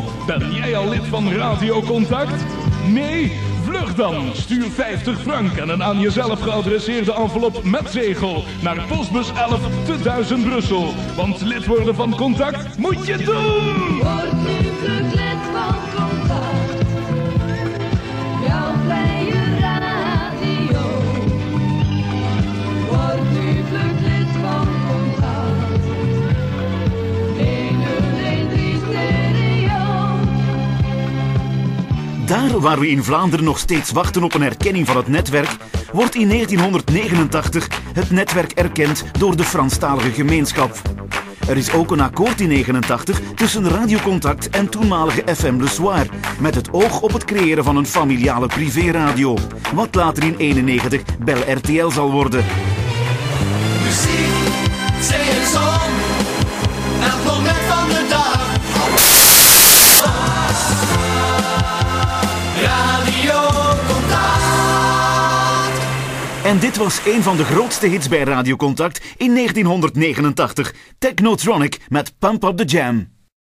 Ben jij al lid van Radio Contact? Nee? Vlug dan! Stuur 50 frank en een aan jezelf geadresseerde envelop met zegel naar postbus 11 te 1000 Brussel. Want lid worden van Contact moet je doen! Word nu vlug lid van Contact. Jouw vrije radio. Word nu vlug lid van Contact. 1013 stereo. Daar waar we in Vlaanderen nog steeds wachten op een erkenning van het netwerk, wordt in 1989 het netwerk erkend door de Franstalige gemeenschap. Er is ook een akkoord in 1989 tussen Radio Contact en toenmalige FM Le Soir, met het oog op het creëren van een familiale privéradio, wat later in 1991 Bel RTL zal worden. Muziek, zee en zon, elk moment van de dag. Radio Contact. En dit was een van de grootste hits bij Radio Contact in 1989, Technotronic met Pump Up The Jam.